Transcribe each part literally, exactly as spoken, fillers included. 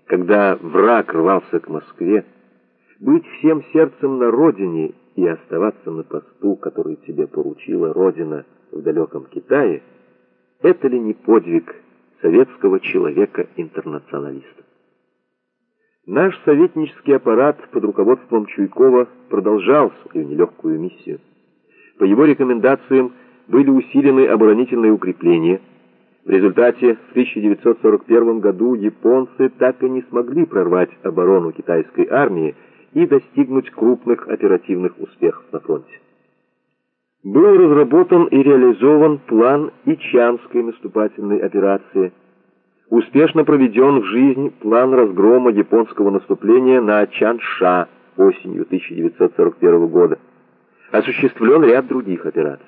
когда враг рвался к Москве, быть всем сердцем на родине и оставаться на посту, который тебе поручила Родина в далеком Китае, это ли не подвиг советского человека-интернационалиста? Наш советнический аппарат под руководством Чуйкова продолжал свою нелегкую миссию. По его рекомендациям были усилены оборонительные укрепления. В результате в тысяча девятьсот сорок первом году японцы так и не смогли прорвать оборону китайской армии и достигнуть крупных оперативных успехов на фронте. Был разработан и реализован план Ичанской наступательной операции. Успешно проведен в жизнь план разгрома японского наступления на Чанша осенью тысяча девятьсот сорок первого года. Осуществлен ряд других операций.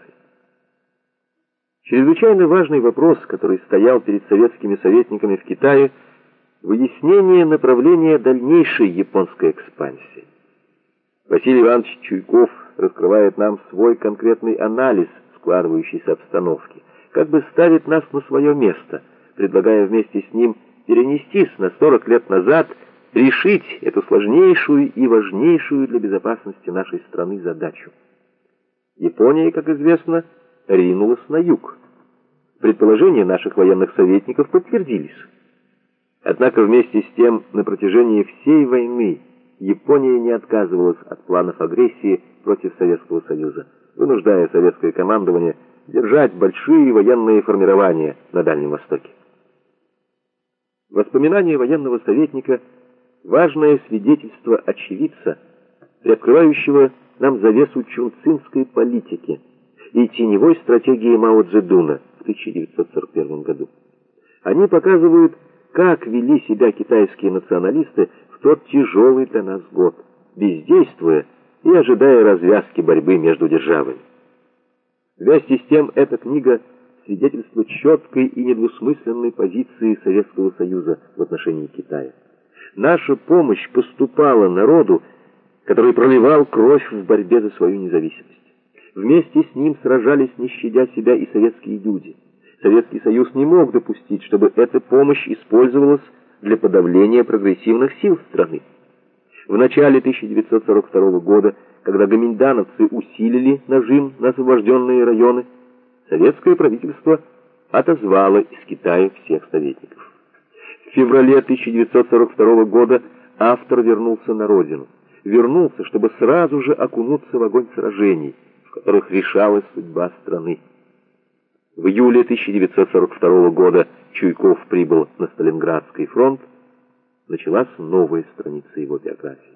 Чрезвычайно важный вопрос, который стоял перед советскими советниками в Китае, выяснение направления дальнейшей японской экспансии. Василий Иванович Чуйков раскрывает нам свой конкретный анализ складывающейся обстановки, как бы ставит нас на свое место, предлагая вместе с ним перенестись на сорок лет назад, решить эту сложнейшую и важнейшую для безопасности нашей страны задачу. Япония, как известно, ринулась на юг. Предположения наших военных советников подтвердились. Однако вместе с тем на протяжении всей войны Япония не отказывалась от планов агрессии против Советского Союза, вынуждая советское командование держать большие военные формирования на Дальнем Востоке. Воспоминания военного советника – важное свидетельство очевидца, приоткрывающего нам завесу чунцинской политики и теневой стратегии Мао Цзэдуна в тысяча девятьсот сорок первом году. Они показывают, как вели себя китайские националисты в тот тяжелый для нас год, бездействуя и ожидая развязки борьбы между державами. Вместе с тем, эта книга — свидетельство четкой и недвусмысленной позиции Советского Союза в отношении Китая. Наша помощь поступала народу, который проливал кровь в борьбе за свою независимость. Вместе с ним сражались, не щадя себя, и советские люди. Советский Союз не мог допустить, чтобы эта помощь использовалась для подавления прогрессивных сил страны. В начале тысяча девятьсот сорок второго года, когда гоминдановцы усилили нажим на освобожденные районы, советское правительство отозвало из Китая всех советников. В феврале тысяча девятьсот сорок второго года автор вернулся на родину. Вернулся, чтобы сразу же окунуться в огонь сражений, в которых решалась судьба страны. В июле тысяча девятьсот сорок второго года Чуйков прибыл на Сталинградский фронт. Началась новая страница его биографии.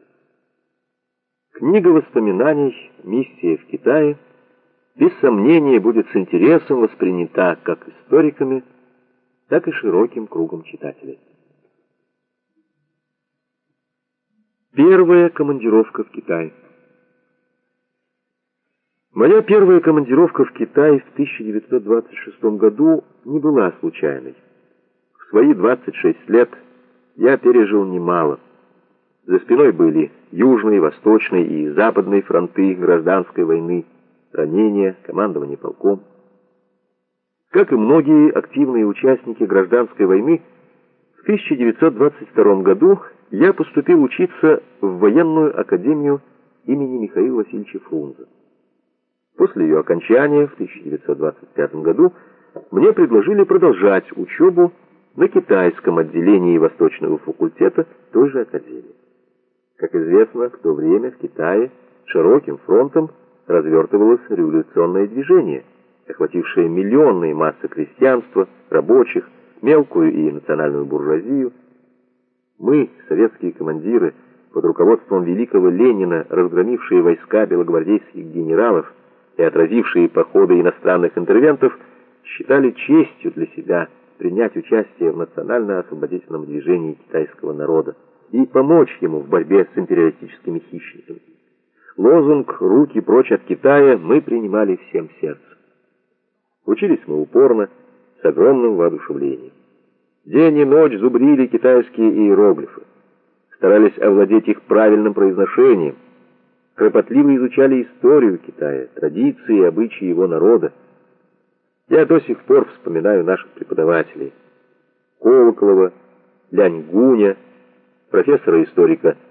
Книга воспоминаний «Миссия в Китае» без сомнения будет с интересом воспринята как историками, так и широким кругом читателей. Первая командировка в Китай. Моя первая командировка в Китай в тысяча девятьсот двадцать шестом году не была случайной. В свои двадцать шесть лет я пережил немало. За спиной были южный, восточный и западный фронты гражданской войны, ранения, командование полком. Как и многие активные участники гражданской войны, в тысяча девятьсот двадцать втором году я поступил учиться в военную академию имени Михаила Васильевича Фрунзе. После ее окончания в тысяча девятьсот двадцать пятом году мне предложили продолжать учебу на китайском отделении Восточного факультета той же академии. Как известно, в то время в Китае широким фронтом развертывалось революционное движение, охватившее миллионные массы крестьянства, рабочих, мелкую и национальную буржуазию. Мы, советские командиры, под руководством великого Ленина, разгромившие войска белогвардейских генералов и отразившие походы иностранных интервентов, считали честью для себя принять участие в национально-освободительном движении китайского народа и помочь ему в борьбе с империалистическими хищниками. Лозунг «Руки прочь от Китая» мы принимали всем сердцем. Учились мы упорно, с огромным воодушевлением. День и ночь зубрили китайские иероглифы, старались овладеть их правильным произношением, кропотливо изучали историю Китая, традиции и обычаи его народа. Я до сих пор вспоминаю наших преподавателей: Колоколова, Лянь Гуня, профессора-историка